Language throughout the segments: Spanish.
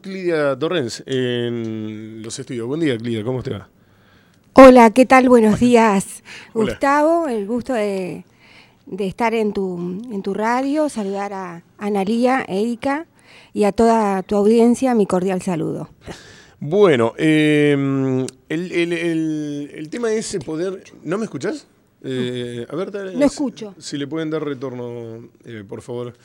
Clidia Torrens en los estudios. Buen día, Clidia, ¿cómo te va? Hola, ¿qué tal? Buenos días. Hola. Gustavo, el gusto de estar en tu radio, saludar a Analía, Erika y a toda tu audiencia, mi cordial saludo. Bueno, el tema es poder... ¿No me escuchás? A ver, dale, no escucho. Si le pueden dar retorno, por favor.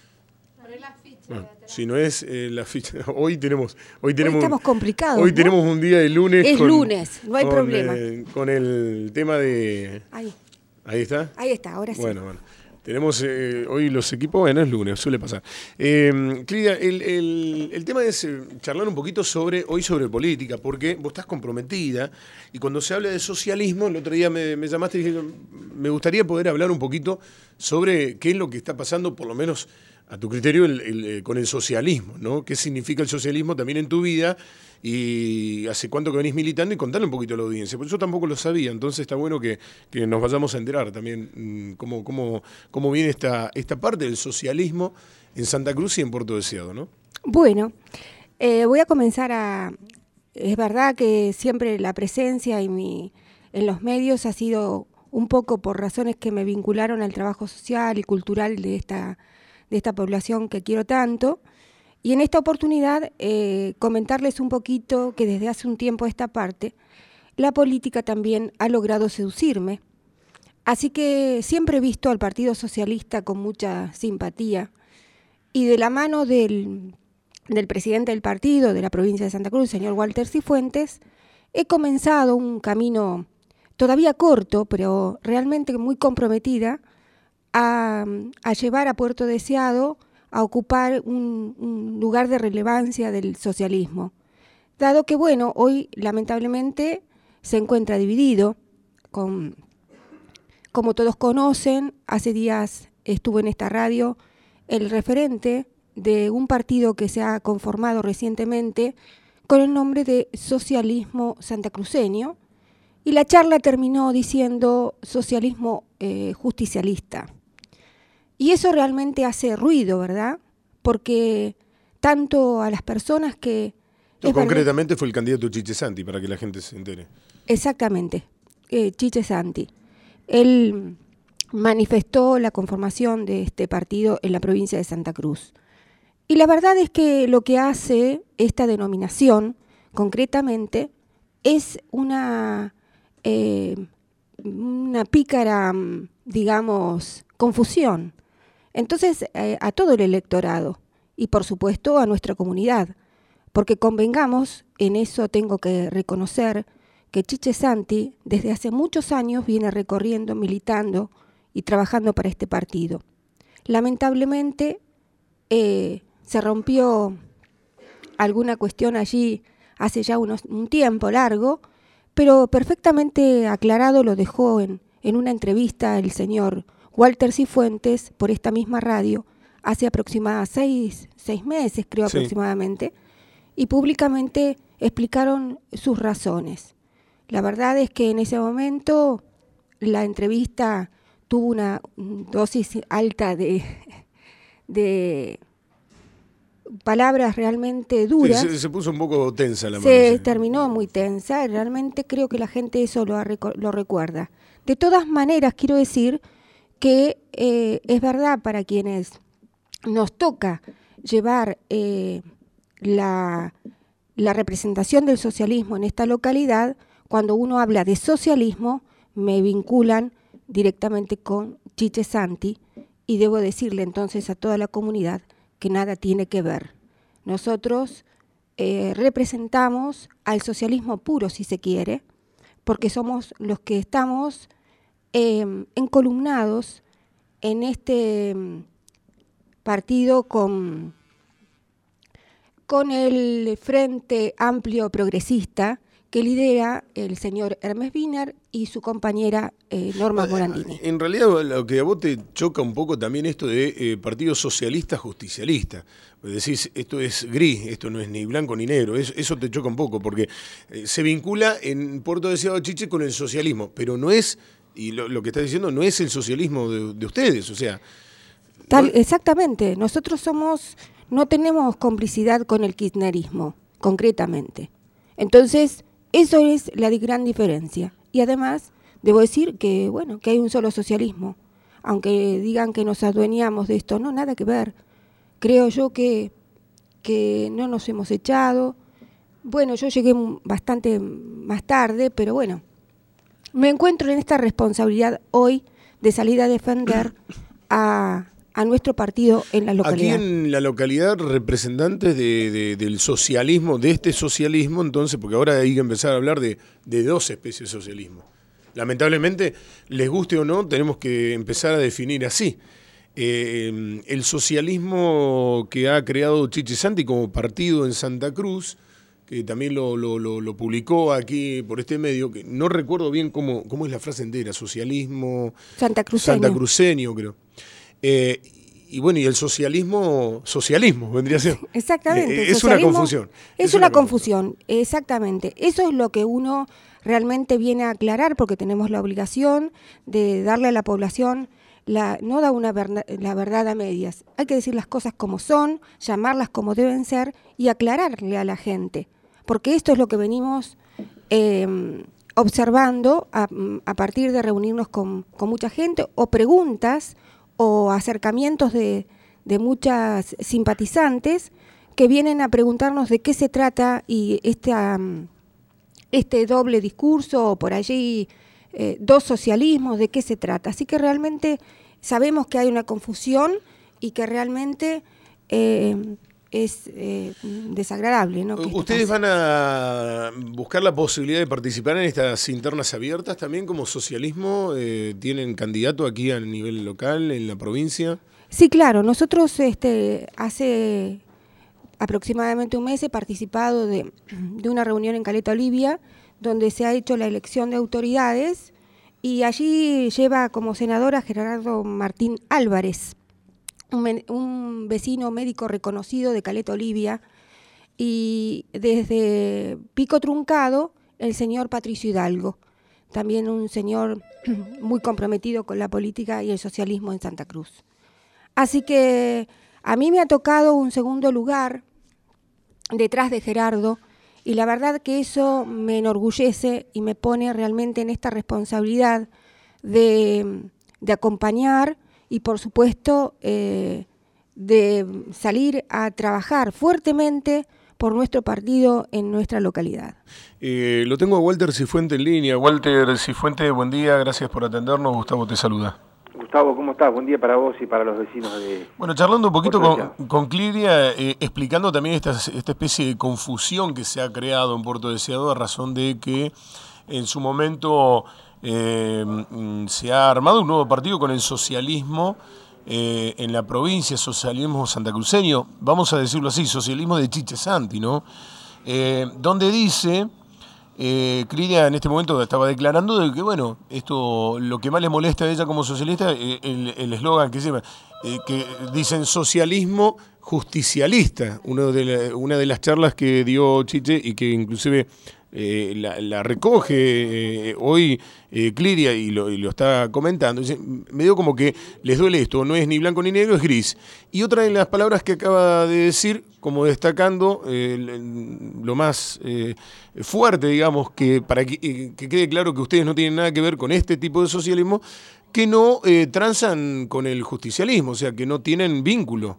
Bueno, si no es la ficha, hoy estamos complicados. Hoy ¿no? tenemos un día de lunes. Es lunes, no hay problema. Con el tema de... Ahí está. Ahí está, ahora sí. Bueno. Tenemos hoy los equipos, bueno, es lunes, suele pasar. Clidia, el tema es charlar un poquito sobre política, porque vos estás comprometida, y cuando se habla de socialismo, el otro día me llamaste y dije, me gustaría poder hablar un poquito sobre qué es lo que está pasando, por lo menos a tu criterio, con el socialismo, ¿no? ¿Qué significa el socialismo también en tu vida? Y hace cuánto que venís militando, y contarle un poquito a la audiencia, porque yo tampoco lo sabía, entonces está bueno que nos vayamos a enterar también cómo viene esta parte del socialismo en Santa Cruz y en Puerto Deseado, ¿no? Bueno, voy a comenzar es verdad que siempre la presencia en los medios ha sido un poco por razones que me vincularon al trabajo social y cultural de esta población que quiero tanto. Y en esta oportunidad comentarles un poquito que desde hace un tiempo a esta parte, la política también ha logrado seducirme. Así que siempre he visto al Partido Socialista con mucha simpatía, y de la mano del presidente del partido de la provincia de Santa Cruz, señor Walter Cifuentes, he comenzado un camino todavía corto, pero realmente muy comprometida, a llevar a Puerto Deseado a ocupar un lugar de relevancia del socialismo. Dado que, bueno, hoy lamentablemente se encuentra dividido, como todos conocen, hace días estuvo en esta radio el referente de un partido que se ha conformado recientemente con el nombre de Socialismo Santacruceño, y la charla terminó diciendo socialismo justicialista. Y eso realmente hace ruido, ¿verdad? Porque tanto a las personas que... Concretamente fue el candidato Chiche Santi, para que la gente se entere. Exactamente, Chiche Santi. Él manifestó la conformación de este partido en la provincia de Santa Cruz. Y la verdad es que lo que hace esta denominación, concretamente, es una pícara, digamos, confusión. Entonces, a todo el electorado y, por supuesto, a nuestra comunidad, porque convengamos, en eso tengo que reconocer que Chiche Santi desde hace muchos años viene recorriendo, militando y trabajando para este partido. Lamentablemente, se rompió alguna cuestión allí hace ya un tiempo largo, pero perfectamente aclarado lo dejó en una entrevista el señor Walter Cifuentes por esta misma radio hace aproximadamente 6 meses, creo, sí, aproximadamente, y públicamente explicaron sus razones. La verdad es que en ese momento la entrevista tuvo una dosis alta de palabras realmente duras. Sí, se puso un poco tensa la mano. Se terminó muy tensa, y realmente creo que la gente eso lo recuerda. De todas maneras, quiero decir que es verdad para quienes nos toca llevar la representación del socialismo en esta localidad. Cuando uno habla de socialismo, me vinculan directamente con Chiche Santi, y debo decirle entonces a toda la comunidad que nada tiene que ver. Nosotros representamos al socialismo puro, si se quiere, porque somos los que estamos encolumnados en este partido con el Frente Amplio Progresista que lidera el señor Hermes Wiener y su compañera Norma Morandini. En realidad, lo que a vos te choca un poco también esto de partido socialista justicialista. Decís, esto es gris, esto no es ni blanco ni negro. Eso te choca un poco, porque se vincula en Puerto Deseado Chiche con el socialismo, pero no es, y lo que estás diciendo, no es el socialismo de ustedes, o sea... Exactamente, nosotros somos no tenemos complicidad con el kirchnerismo, concretamente. Entonces, eso es la gran diferencia. Y además, debo decir que, bueno, que hay un solo socialismo. Aunque digan que nos adueñamos de esto, no, nada que ver. Creo yo que no nos hemos echado. Bueno, yo llegué bastante más tarde, pero bueno, me encuentro en esta responsabilidad hoy de salir a defender a nuestro partido en la localidad. Aquí en la localidad, representantes del socialismo, de este socialismo, entonces, porque ahora hay que empezar a hablar de dos especies de socialismo. Lamentablemente, les guste o no, tenemos que empezar a definir así. El socialismo que ha creado Chiche Santi como partido en Santa Cruz, que también lo publicó aquí por este medio, que no recuerdo bien cómo es la frase entera, socialismo santacruceño, creo. Y bueno, y el socialismo vendría a ser. Exactamente. Es una confusión. Es una confusión, exactamente. Eso es lo que uno realmente viene a aclarar, porque tenemos la obligación de darle a la población la verdad a medias. Hay que decir las cosas como son, llamarlas como deben ser y aclararle a la gente. Porque esto es lo que venimos observando a partir de reunirnos con mucha gente, o preguntas o acercamientos de muchas simpatizantes que vienen a preguntarnos de qué se trata y este doble discurso, o por allí dos socialismos, de qué se trata. Así que realmente sabemos que hay una confusión y que realmente es desagradable, ¿no? ¿Ustedes van a buscar la posibilidad de participar en estas internas abiertas también como socialismo? ¿Tienen candidato aquí a nivel local, en la provincia? Sí, claro. Nosotros hace aproximadamente un mes he participado de una reunión en Caleta Olivia, donde se ha hecho la elección de autoridades, y allí lleva como senador a Gerardo Martín Álvarez, un vecino médico reconocido de Caleta Olivia, y desde Pico Truncado el señor Patricio Hidalgo, también un señor muy comprometido con la política y el socialismo en Santa Cruz. Así que a mí me ha tocado un segundo lugar detrás de Gerardo, y la verdad que eso me enorgullece y me pone realmente en esta responsabilidad de acompañar y, por supuesto, de salir a trabajar fuertemente por nuestro partido en nuestra localidad. Lo tengo a Walter Cifuente en línea. Walter Cifuente, buen día, gracias por atendernos. Gustavo te saluda. Gustavo, ¿cómo estás? Buen día para vos y para los vecinos de... Bueno, charlando un poquito con Cliria, explicando también esta especie de confusión que se ha creado en Puerto Deseado a razón de que en su momento se ha armado un nuevo partido con el socialismo en la provincia, socialismo santacruceño, vamos a decirlo así, socialismo de Chiche Santi, ¿no? Donde dice... Cliria en este momento estaba declarando de que, bueno, esto lo que más le molesta a ella como socialista, el eslogan que dicen socialismo justicialista, una de las charlas que dio Chiche y que inclusive la recoge hoy Cliria y lo está comentando. Dice, medio como que les duele esto, no es ni blanco ni negro, es gris. Y otra de las palabras que acaba de decir, como destacando lo más fuerte, digamos, que para que quede claro que ustedes no tienen nada que ver con este tipo de socialismo, que no transan con el justicialismo, o sea, que no tienen vínculo.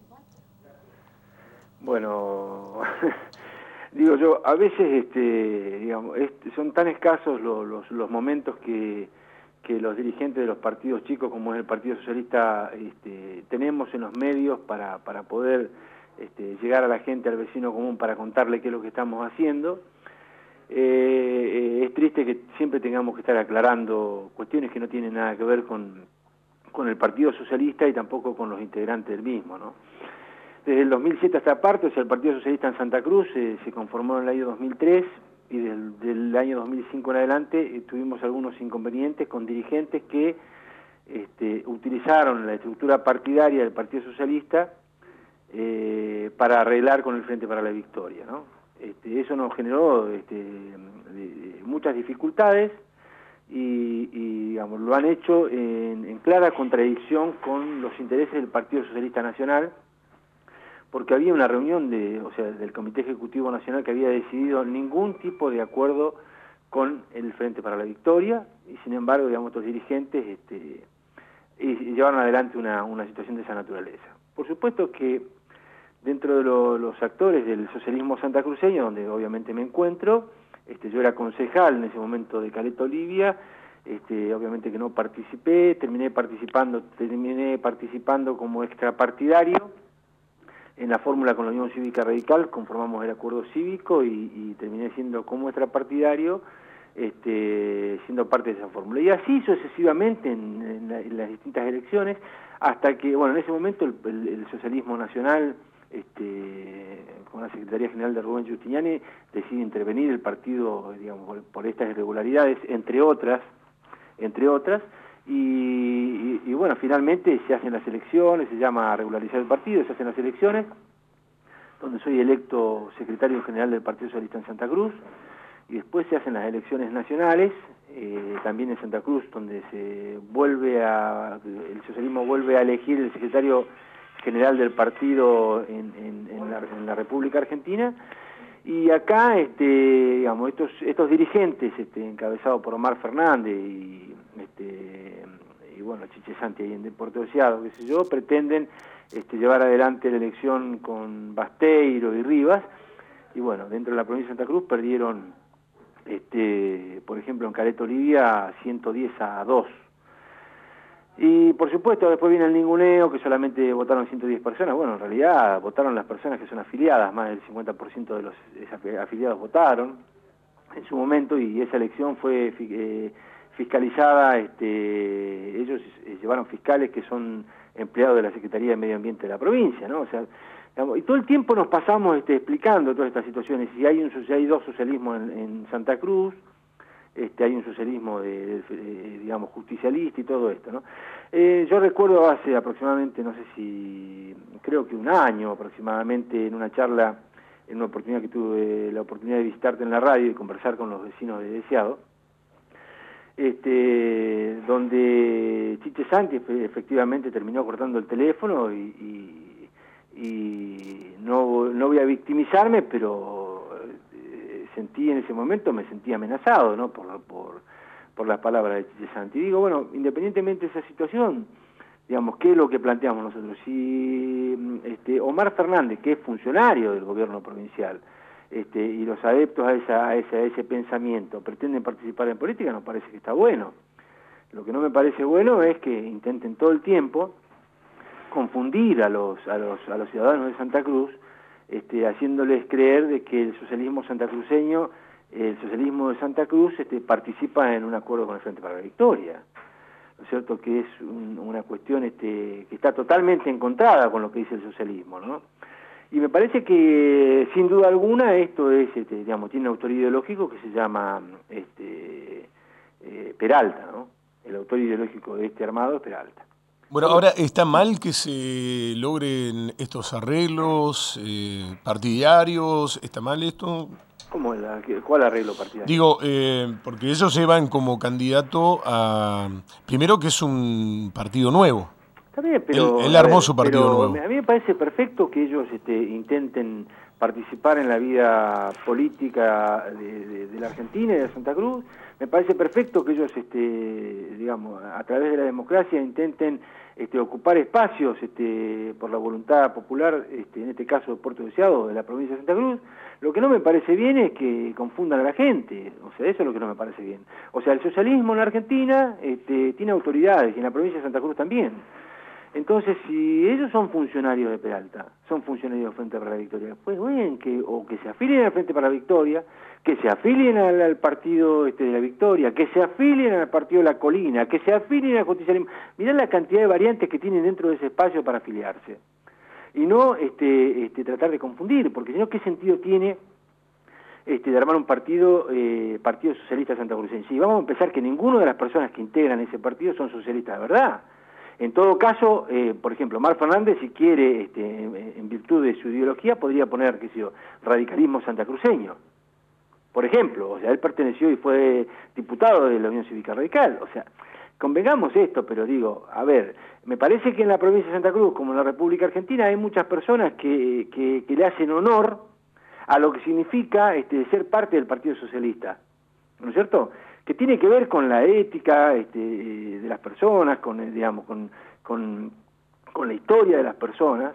Bueno, digo yo, a veces digamos, son tan escasos los momentos que los dirigentes de los partidos chicos, como es el Partido Socialista, tenemos en los medios para poder llegar a la gente, al vecino común, para contarle qué es lo que estamos haciendo. Es triste que siempre tengamos que estar aclarando cuestiones que no tienen nada que ver con el Partido Socialista y tampoco con los integrantes del mismo, ¿no? Desde el 2007 hasta aparte, o sea, el Partido Socialista en Santa Cruz se conformó en el año 2003, y del año 2005 en adelante tuvimos algunos inconvenientes con dirigentes que utilizaron la estructura partidaria del Partido Socialista para arreglar con el Frente para la Victoria, ¿no? Eso nos generó muchas dificultades y digamos, lo han hecho en clara contradicción con los intereses del Partido Socialista Nacional, porque había una reunión del Comité Ejecutivo Nacional que había decidido ningún tipo de acuerdo con el Frente para la Victoria, y sin embargo, digamos, estos dirigentes y llevaron adelante una situación de esa naturaleza. Por supuesto que dentro de los actores del socialismo santacruceño, donde obviamente me encuentro, yo era concejal en ese momento de Caleta Olivia, obviamente que no participé, terminé participando como extrapartidario en la fórmula con la Unión Cívica Radical, conformamos el acuerdo cívico y terminé siendo como extrapartidario, siendo parte de esa fórmula. Y así sucesivamente en las distintas elecciones, hasta que, bueno, en ese momento el socialismo nacional, con la Secretaría General de Rubén Giustiniani, decide intervenir el partido, digamos, por estas irregularidades, entre otras, y bueno, finalmente se hacen las elecciones, se llama a regularizar el partido, se hacen las elecciones, donde soy electo secretario general del Partido Socialista en Santa Cruz, y después se hacen las elecciones nacionales, también en Santa Cruz, donde el socialismo vuelve a elegir el secretario general del partido en la República Argentina, y acá, digamos, estos dirigentes, encabezados por Omar Fernández y bueno, Chiche Santi ahí en Deportes Deseado, qué sé yo, pretenden llevar adelante la elección con Basteiro y Rivas, y bueno, dentro de la provincia de Santa Cruz perdieron, por ejemplo, en Caleta Olivia 110-2. Y por supuesto después viene el ninguneo, que solamente votaron 110 personas. Bueno, en realidad votaron las personas que son afiliadas, más del 50% de los afiliados votaron en su momento, y esa elección fue fiscalizada, ellos llevaron fiscales que son empleados de la Secretaría de Medio Ambiente de la provincia, ¿no? O sea, y todo el tiempo nos pasamos explicando todas estas situaciones, y hay dos socialismos en Santa Cruz, hay un socialismo digamos, justicialista y todo esto, ¿no? Yo recuerdo hace aproximadamente, no sé si, creo que un año aproximadamente, en una charla, en una oportunidad que tuve la oportunidad de visitarte en la radio y conversar con los vecinos de Deseado, donde Chiche Santi efectivamente terminó cortando el teléfono y no voy a victimizarme, pero sentí en ese momento, me sentí amenazado, ¿no? por las palabras de Chiche Santi. Y digo, bueno, independientemente de esa situación, digamos, ¿qué es lo que planteamos nosotros? Si Omar Fernández, que es funcionario del gobierno provincial, y los adeptos a ese pensamiento pretenden participar en política, nos parece que está bueno. Lo que no me parece bueno es que intenten todo el tiempo confundir a los ciudadanos de Santa Cruz, haciéndoles creer de que el socialismo santacruceño, el socialismo de Santa Cruz, participa en un acuerdo con el Frente para la Victoria. ¿No es cierto? Que es una cuestión que está totalmente encontrada con lo que dice el socialismo, ¿no? Y me parece que, sin duda alguna, esto es, digamos, tiene un autor ideológico que se llama Peralta, ¿no? El autor ideológico de este armado es Peralta. Bueno, ahora, ¿está mal que se logren estos arreglos partidarios? ¿Está mal esto? ¿Cómo? ¿Cuál arreglo partidario? Digo, porque ellos llevan como candidato a... Primero que es un partido nuevo. Está bien, pero... Él armó su partido nuevo. A mí me parece perfecto que ellos intenten participar en la vida política de la Argentina y de Santa Cruz. Me parece perfecto que ellos, digamos, a través de la democracia intenten ocupar espacios por la voluntad popular, en este caso de Puerto Deseado, de la provincia de Santa Cruz. Lo que no me parece bien es que confundan a la gente, o sea, eso es lo que no me parece bien. O sea, el socialismo en la Argentina tiene autoridades, y en la provincia de Santa Cruz también. Entonces, si ellos son funcionarios de Peralta, son funcionarios del Frente para la Victoria, pues bien, que se afilien al Frente para la Victoria, que se afilien al partido de la Victoria, que se afilien al partido de la Colina, que se afilien al justicialismo. Mirá la cantidad de variantes que tienen dentro de ese espacio para afiliarse. Y no tratar de confundir, porque si no, ¿qué sentido tiene de armar un Partido Socialista Santacrucense? Y vamos a empezar que ninguna de las personas que integran ese partido son socialistas de verdad. En todo caso, por ejemplo, Omar Fernández, si quiere, en virtud de su ideología, podría poner, qué sé yo, radicalismo santacruceño. Por ejemplo, o sea, él perteneció y fue diputado de la Unión Cívica Radical. O sea, convengamos esto, pero digo, a ver, me parece que en la provincia de Santa Cruz, como en la República Argentina, hay muchas personas que le hacen honor a lo que significa ser parte del Partido Socialista, ¿no es cierto? Que tiene que ver con la ética de las personas, con la historia de las personas,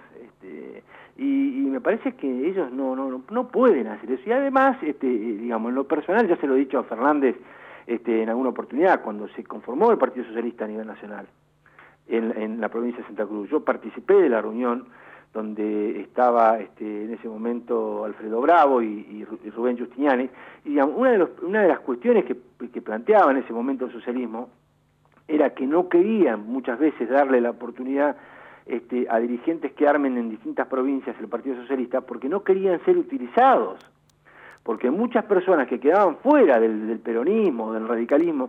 y me parece que ellos no pueden hacer eso. Y además, en lo personal, ya se lo he dicho a Fernández en alguna oportunidad, cuando se conformó el Partido Socialista a nivel nacional en la provincia de Santa Cruz. Yo participé de la reunión donde estaba en ese momento Alfredo Bravo y Rubén Giustiniani, y digamos, una de las cuestiones que planteaba en ese momento el socialismo era que no querían muchas veces darle la oportunidad a dirigentes que armen en distintas provincias el Partido Socialista, porque no querían ser utilizados, porque muchas personas que quedaban fuera del peronismo, del radicalismo,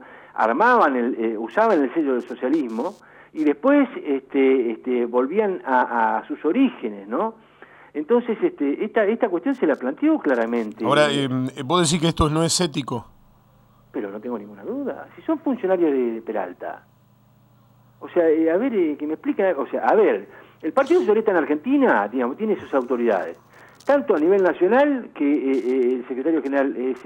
usaban el sello del socialismo y después volvían a sus orígenes, ¿no? Entonces esta cuestión se la planteó claramente. Ahora, vos decís que esto no es ético. Pero no tengo ninguna duda. Si son funcionarios de Peralta, o sea, a ver, que me expliquen, o sea, a ver, el Partido Socialista en Argentina, digamos, tiene sus autoridades, tanto a nivel nacional, que el secretario general es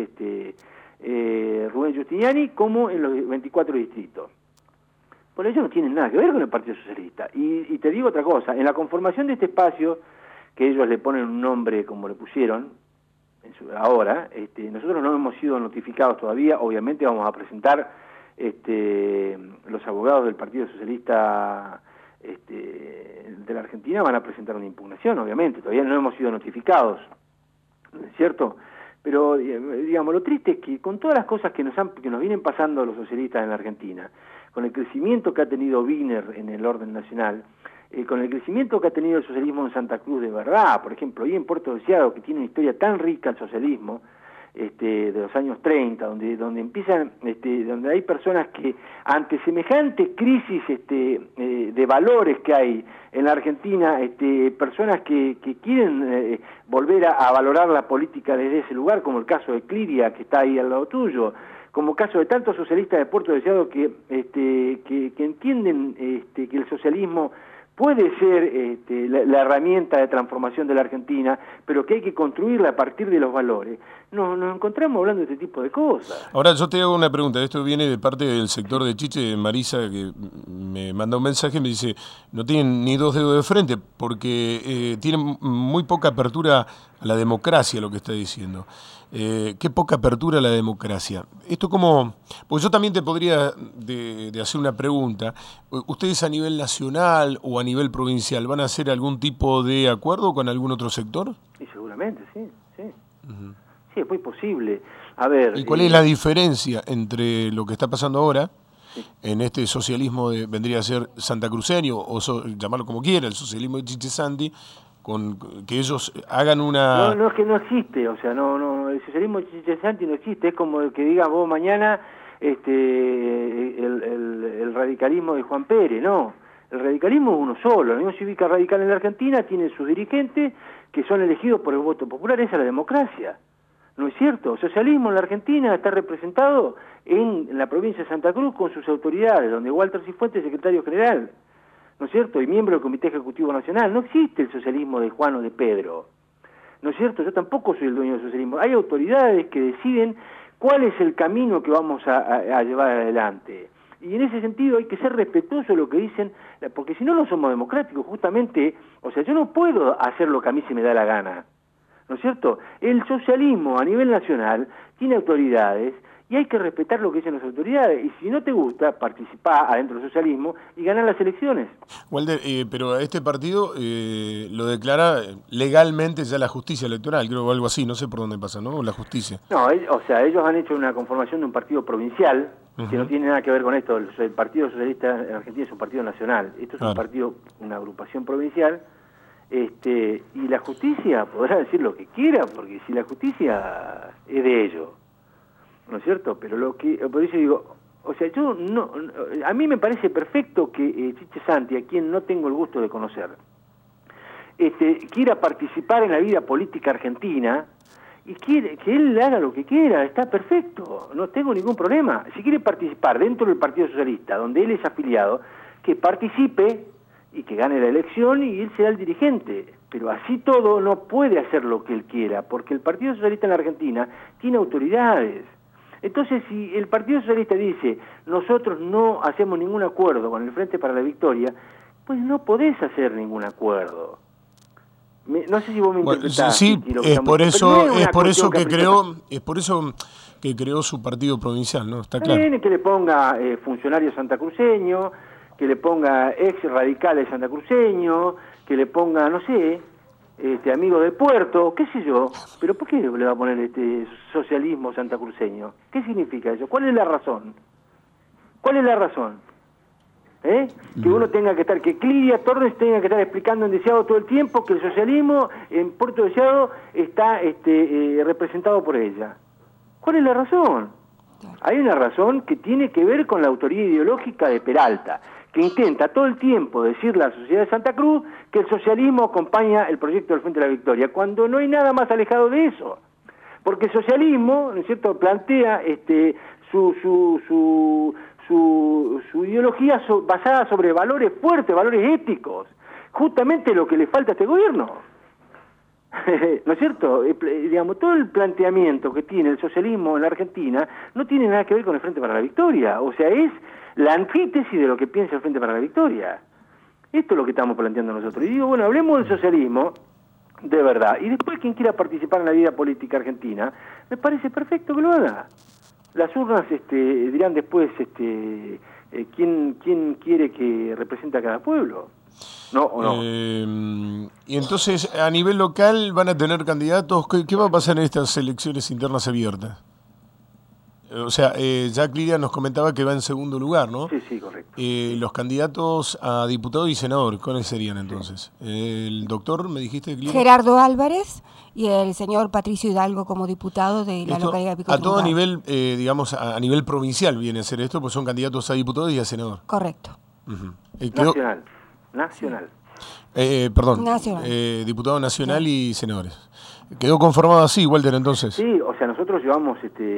Rubén Giustiniani, como en los 24 distritos. Por ello no tienen nada que ver con el Partido Socialista. Y te digo otra cosa, en la conformación de este espacio, que ellos le ponen un nombre como le pusieron ahora, nosotros no hemos sido notificados todavía. Obviamente vamos a presentar los abogados del Partido Socialista de la Argentina van a presentar una impugnación, obviamente, todavía no hemos sido notificados, ¿no es cierto? Pero, digamos, lo triste es que con todas las cosas que nos vienen pasando a los socialistas en la Argentina, con el crecimiento que ha tenido Wiener en el orden nacional, con el crecimiento que ha tenido el socialismo en Santa Cruz de verdad, por ejemplo, hoy en Puerto Deseado, que tiene una historia tan rica el socialismo, de los años 30, donde empiezan, donde hay personas que ante semejante crisis de valores que hay en la Argentina, personas que quieren volver a valorar la política desde ese lugar, como el caso de Cliria, que está ahí al lado tuyo, como caso de tantos socialistas de Puerto Deseado que entienden que el socialismo puede ser la herramienta de transformación de la Argentina, pero que hay que construirla a partir de los valores. Nos encontramos hablando de este tipo de cosas. Ahora yo te hago una pregunta, esto viene de parte del sector de Chiche, Marisa, que me manda un mensaje y me dice, no tienen ni dos dedos de frente, porque tienen muy poca apertura a la democracia, lo que está diciendo. Qué poca apertura a la democracia. Esto como, porque yo también te podría de hacer una pregunta, ¿ustedes a nivel nacional o a nivel provincial van a hacer algún tipo de acuerdo con algún otro sector? Sí, seguramente, sí. Uh-huh. Sí, es muy posible. A ver, ¿y cuál es la diferencia entre lo que está pasando ahora, en este socialismo vendría a ser santacruceño, o llamarlo como quiera, el socialismo de Chiche Santi, con que ellos hagan una... No, es que no existe, o sea, no, el socialismo de Chiche Santi no existe, es como el que digas vos mañana el radicalismo de Juan Pérez, no. El radicalismo es uno solo. La Unión Cívica Radical en la Argentina tiene sus dirigentes que son elegidos por el voto popular. Esa es la democracia, ¿no es cierto? El socialismo en la Argentina está representado en la provincia de Santa Cruz con sus autoridades, donde Walter Cifuentes es secretario general, ¿no es cierto?, y miembro del Comité Ejecutivo Nacional. No existe el socialismo de Juan o de Pedro, ¿no es cierto? Yo tampoco soy el dueño del socialismo. Hay autoridades que deciden cuál es el camino que vamos a llevar adelante. Y en ese sentido hay que ser respetuoso de lo que dicen, porque si no, no somos democráticos, justamente. O sea, yo no puedo hacer lo que a mí se me da la gana, ¿no es cierto? El socialismo a nivel nacional tiene autoridades y hay que respetar lo que dicen las autoridades. Y si no te gusta, participá adentro del socialismo y ganar las elecciones. Walter, pero a este partido lo declara legalmente ya la justicia electoral, creo, o algo así, no sé por dónde pasa, ¿no? La justicia. No, o sea, ellos han hecho una conformación de un partido provincial, que no tiene nada que ver con esto. El Partido Socialista en Argentina es un partido nacional. Esto es un partido, una agrupación provincial, y la justicia podrá decir lo que quiera, porque si la justicia es de ellos, ¿no es cierto? Pero por eso digo, o sea, a mí me parece perfecto que Chiche Santi, a quien no tengo el gusto de conocer, quiera participar en la vida política argentina y quiere que él haga lo que quiera, está perfecto, no tengo ningún problema. Si quiere participar dentro del Partido Socialista, donde él es afiliado, que participe y que gane la elección y él será el dirigente. Pero así todo no puede hacer lo que él quiera, porque el Partido Socialista en la Argentina tiene autoridades. Entonces, si el Partido Socialista dice, nosotros no hacemos ningún acuerdo con el Frente para la Victoria, pues no podés hacer ningún acuerdo. No sé si vos me interpretás. Sí, es por eso que creó su partido provincial, ¿no? Está claro. Que le ponga funcionario santacruceño, que le ponga ex radicales santacruceño, que le ponga, no sé, amigo del puerto, qué sé yo. Pero ¿por qué le va a poner socialismo santacruceño? ¿Qué significa eso? ¿Cuál es la razón? ¿Cuál es la razón? Que uno tenga que estar, que Clidia Torres tenga que estar explicando en Deseado todo el tiempo que el socialismo en Puerto Deseado está representado por ella. ¿Cuál es la razón? Hay una razón que tiene que ver con la autoría ideológica de Peralta, que intenta todo el tiempo decirle a la sociedad de Santa Cruz que el socialismo acompaña el proyecto del Frente de la Victoria, cuando no hay nada más alejado de eso. Porque el socialismo, ¿no es cierto?, plantea su ideología basada sobre valores fuertes, valores éticos, justamente lo que le falta a este gobierno. ¿No es cierto? Digamos, todo el planteamiento que tiene el socialismo en la Argentina no tiene nada que ver con el Frente para la Victoria, o sea, es la antítesis de lo que piensa el Frente para la Victoria. Esto es lo que estamos planteando nosotros. Y digo, bueno, hablemos del socialismo de verdad, y después quien quiera participar en la vida política argentina, me parece perfecto que lo haga. Las urnas dirán después quién quiere que represente a cada pueblo. ¿No o no? Y entonces, a nivel local, ¿van a tener candidatos? ¿Qué va a pasar en estas elecciones internas abiertas? O sea, Jack Lidia nos comentaba que va en segundo lugar, ¿no? Sí, correcto. Los candidatos a diputado y senador, ¿cuáles serían entonces? El doctor, me dijiste, Lidia. Gerardo Álvarez y el señor Patricio Hidalgo como diputado de la localidad de Pico A todo Truncal. nivel, digamos, a nivel provincial viene a ser esto, pues son candidatos a diputado y a senador. Correcto. Uh-huh. Nacional. Perdón, Nacional. Diputado nacional y senadores. ¿Quedó conformado así, Walter, entonces? Sí, o sea, nosotros llevamos,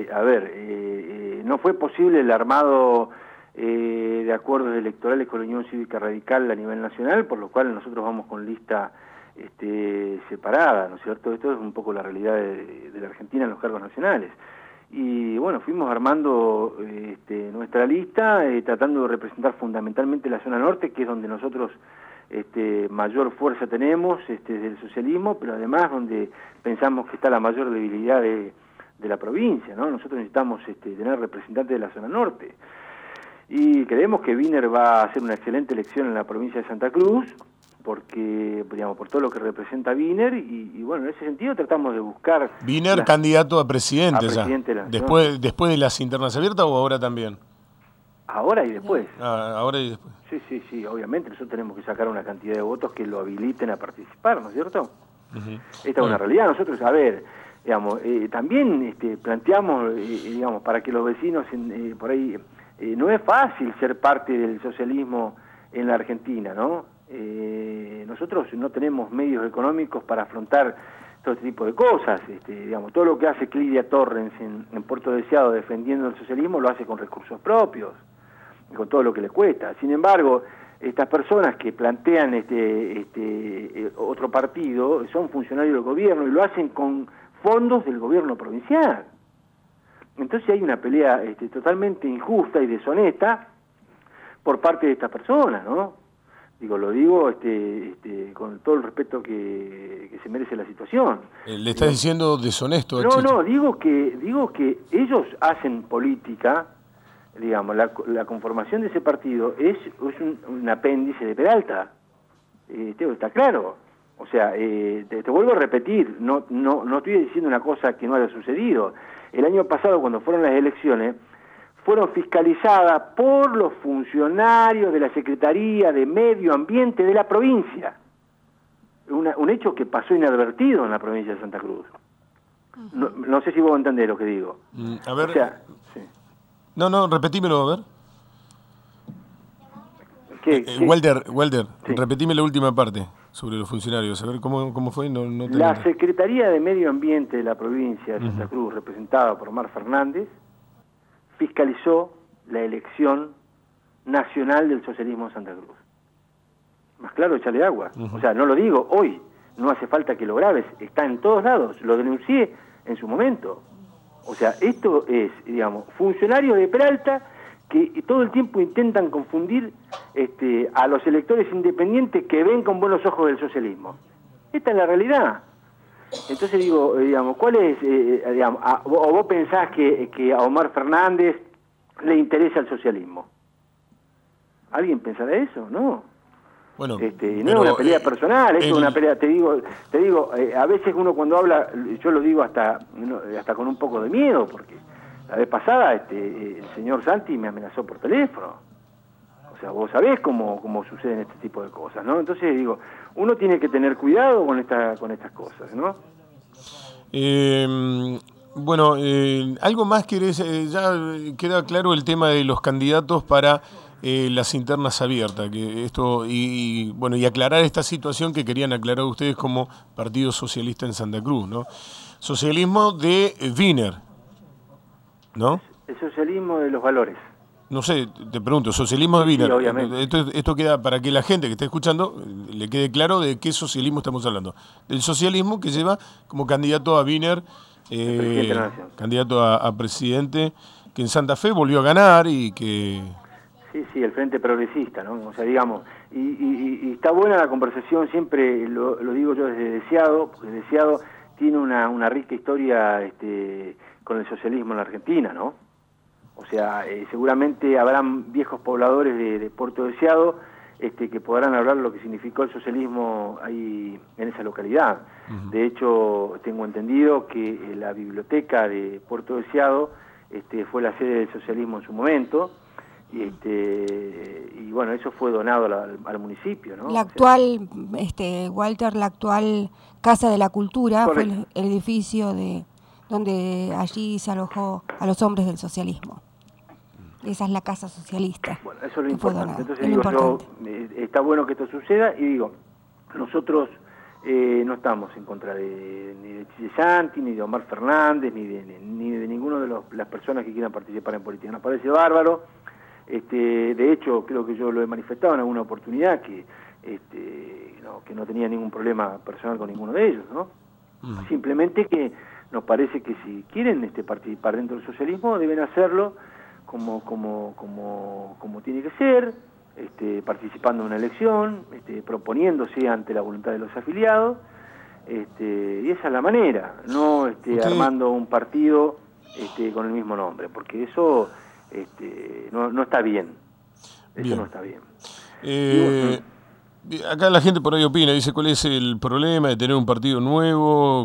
no fue posible el armado de acuerdos electorales con la Unión Cívica Radical a nivel nacional, por lo cual nosotros vamos con lista separada, ¿no es cierto? Esto es un poco la realidad de la Argentina en los cargos nacionales. Y bueno, fuimos armando nuestra lista, tratando de representar fundamentalmente la zona norte, que es donde nosotros mayor fuerza tenemos del socialismo, pero además donde pensamos que está la mayor debilidad de la provincia, ¿no? Nosotros necesitamos tener representantes de la zona norte. Y creemos que Wiener va a hacer una excelente elección en la provincia de Santa Cruz, porque, digamos, por todo lo que representa Wiener, y bueno, en ese sentido tratamos de buscar... Wiener candidato a presidente ya. De después de las internas abiertas o ahora también. Ahora y después. Ahora y después. Sí, obviamente nosotros tenemos que sacar una cantidad de votos que lo habiliten a participar, ¿no es cierto? Uh-huh. Esta es una realidad. Nosotros, a ver, digamos, también planteamos, digamos, para que los vecinos por ahí, no es fácil ser parte del socialismo en la Argentina, ¿no? Nosotros no tenemos medios económicos para afrontar todo este tipo de cosas, digamos, todo lo que hace Clidia Torres en Puerto Deseado defendiendo el socialismo lo hace con recursos propios, con todo lo que le cuesta. Sin embargo, estas personas que plantean otro partido son funcionarios del gobierno y lo hacen con fondos del gobierno provincial. Entonces hay una pelea totalmente injusta y deshonesta por parte de estas personas, ¿no? Lo digo con todo el respeto que se merece la situación. ¿Le estás diciendo deshonesto? No, digo que ellos hacen política, digamos, la conformación de ese partido es un apéndice de Peralta. Está claro. O sea, te vuelvo a repetir, no estoy diciendo una cosa que no haya sucedido. El año pasado, cuando fueron las elecciones, fueron fiscalizadas por los funcionarios de la Secretaría de Medio Ambiente de la provincia. Un hecho que pasó inadvertido en la provincia de Santa Cruz. No sé si vos entendés lo que digo. A ver. O sea, sí. No, repetímelo, a ver. ¿Qué? Walter, Sí. Repetime la última parte. sobre los funcionarios. A ver, ¿cómo fue? No La Secretaría de Medio Ambiente de la provincia de Santa Cruz, representada por Omar Fernández, fiscalizó la elección nacional del socialismo en Santa Cruz. Más claro, echarle agua. O sea, no lo digo hoy, no hace falta que lo grabes, está en todos lados, lo denuncié en su momento. O sea, esto es, digamos, funcionarios de Peralta que todo el tiempo intentan confundir a los electores independientes que ven con buenos ojos el socialismo. Esta es la realidad. Entonces digo, digamos, ¿cuál es, digamos, o vos pensás que a Omar Fernández le interesa el socialismo? ¿Alguien pensará eso? No. Bueno, no es una pelea personal, es una pelea, te digo, a veces uno cuando habla, yo lo digo hasta con un poco de miedo, porque la vez pasada el señor Santi me amenazó por teléfono. O sea, vos sabés cómo suceden este tipo de cosas, ¿no? Entonces digo, uno tiene que tener cuidado con estas cosas, ¿no? Bueno, algo más querés, ya queda claro el tema de los candidatos para las internas abiertas, que esto y aclarar esta situación que querían aclarar ustedes como Partido Socialista en Santa Cruz, ¿no? Socialismo de Wiener, ¿no? El socialismo de los valores. No sé, te pregunto, socialismo de Wiener. Sí, obviamente. Esto queda para que la gente que esté escuchando le quede claro de qué socialismo estamos hablando. Del socialismo que lleva como candidato a Wiener, candidato a presidente, que en Santa Fe volvió a ganar y que... Sí, el Frente Progresista, ¿no? O sea, digamos, y está buena la conversación, siempre lo digo yo desde Deseado, porque Deseado tiene una rica historia con el socialismo en la Argentina, ¿no? O sea, seguramente habrán viejos pobladores de Puerto Deseado que podrán hablar lo que significó el socialismo ahí en esa localidad. De hecho, tengo entendido que la biblioteca de Puerto Deseado fue la sede del socialismo en su momento. Y bueno, eso fue donado al municipio, ¿no? La actual, Walter, la actual Casa de la Cultura, correcto, fue el edificio donde allí se alojó a los hombres del socialismo. Esa es la casa socialista. Bueno, eso es lo importante. Entonces digo, está bueno que esto suceda y digo, nosotros no estamos en contra ni de Chile Santi, ni de Omar Fernández, ni de ninguno de las personas que quieran participar en política. Nos parece bárbaro. De hecho, creo que yo lo he manifestado en alguna oportunidad que no tenía ningún problema personal con ninguno de ellos, ¿no? Simplemente que nos parece que si quieren participar dentro del socialismo deben hacerlo como tiene que ser, participando en una elección, proponiéndose ante la voluntad de los afiliados, y esa es la manera, no armando un partido con el mismo nombre, porque eso no está bien. Eso no está bien. Acá la gente por ahí opina, dice cuál es el problema de tener un partido nuevo,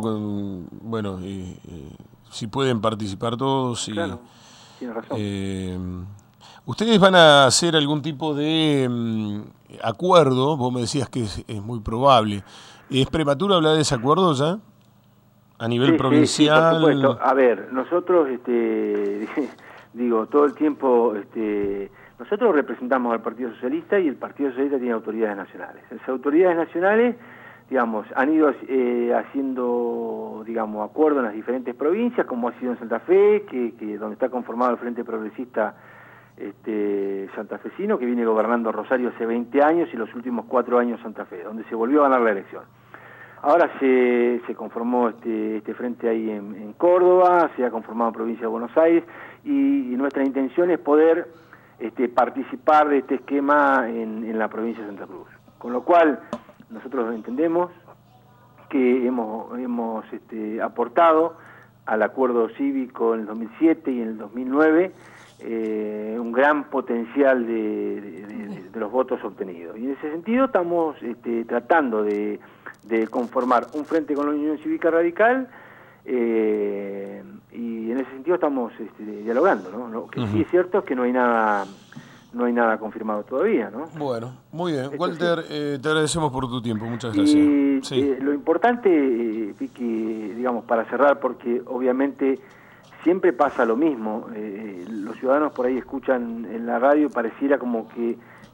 si pueden participar todos. Claro, tienes razón. ¿Ustedes van a hacer algún tipo de acuerdo? Vos me decías que es muy probable. ¿Es prematuro hablar de ese acuerdo ya? A nivel provincial. Sí, por supuesto. A ver, nosotros, digo, todo el tiempo, nosotros representamos al Partido Socialista y el Partido Socialista tiene autoridades nacionales. Esas autoridades nacionales, digamos, han ido haciendo, digamos, acuerdos en las diferentes provincias, como ha sido en Santa Fe, que donde está conformado el Frente Progresista santafesino, que viene gobernando Rosario hace 20 años y los últimos 4 años Santa Fe, donde se volvió a ganar la elección. Ahora se conformó este frente ahí en Córdoba, se ha conformado en provincia de Buenos Aires y nuestra intención es poder participar de este esquema en la provincia de Santa Cruz. Con lo cual nosotros entendemos que hemos aportado al acuerdo cívico en el 2007 y en el 2009 un gran potencial de los votos obtenidos. Y en ese sentido estamos tratando de conformar un frente con la Unión Cívica Radical y en ese sentido estamos dialogando, ¿no? Lo que sí es cierto es que no hay nada confirmado todavía, ¿no? Bueno, muy bien. Walter, te agradecemos por tu tiempo, muchas gracias. Y lo importante, Vicky, digamos, para cerrar, porque obviamente siempre pasa lo mismo, los ciudadanos por ahí escuchan en la radio, pareciera como que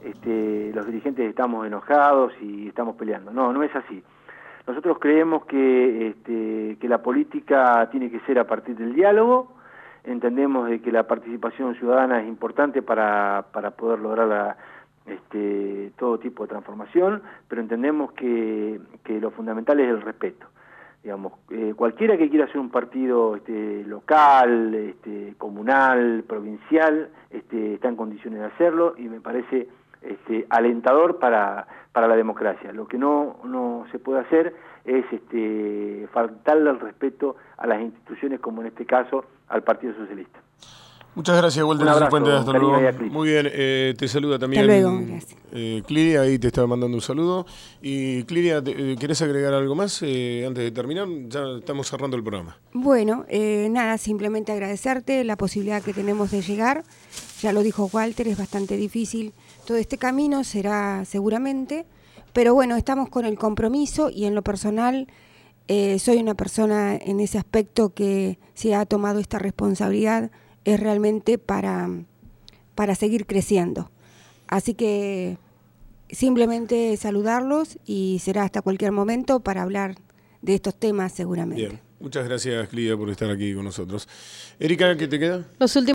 los dirigentes estamos enojados y estamos peleando. No, no es así. Nosotros creemos que la política tiene que ser a partir del diálogo. Entendemos de que la participación ciudadana es importante para poder lograr todo tipo de transformación, pero entendemos que lo fundamental es el respeto. Digamos, cualquiera que quiera hacer un partido local, comunal, provincial, está en condiciones de hacerlo, y me parece alentador para la democracia. Lo que no se puede hacer es faltarle el respeto a las instituciones, como en este caso al Partido Socialista. Muchas gracias, Walter. Un abrazo, Puente, hasta luego. Karina. Muy bien, te saluda también. Hasta luego, gracias. Cliria, ahí te estaba mandando un saludo. Y Cliria, ¿querés agregar algo más antes de terminar? Ya estamos cerrando el programa. Bueno, nada, simplemente agradecerte la posibilidad que tenemos de llegar. Ya lo dijo Walter, es bastante difícil. Todo este camino será seguramente, pero bueno, estamos con el compromiso, y en lo personal soy una persona en ese aspecto que se ha tomado esta responsabilidad, es realmente para seguir creciendo. Así que simplemente saludarlos, y será hasta cualquier momento para hablar de estos temas seguramente. Bien, muchas gracias, Cliria, por estar aquí con nosotros. Erika, ¿qué te queda? Los últimos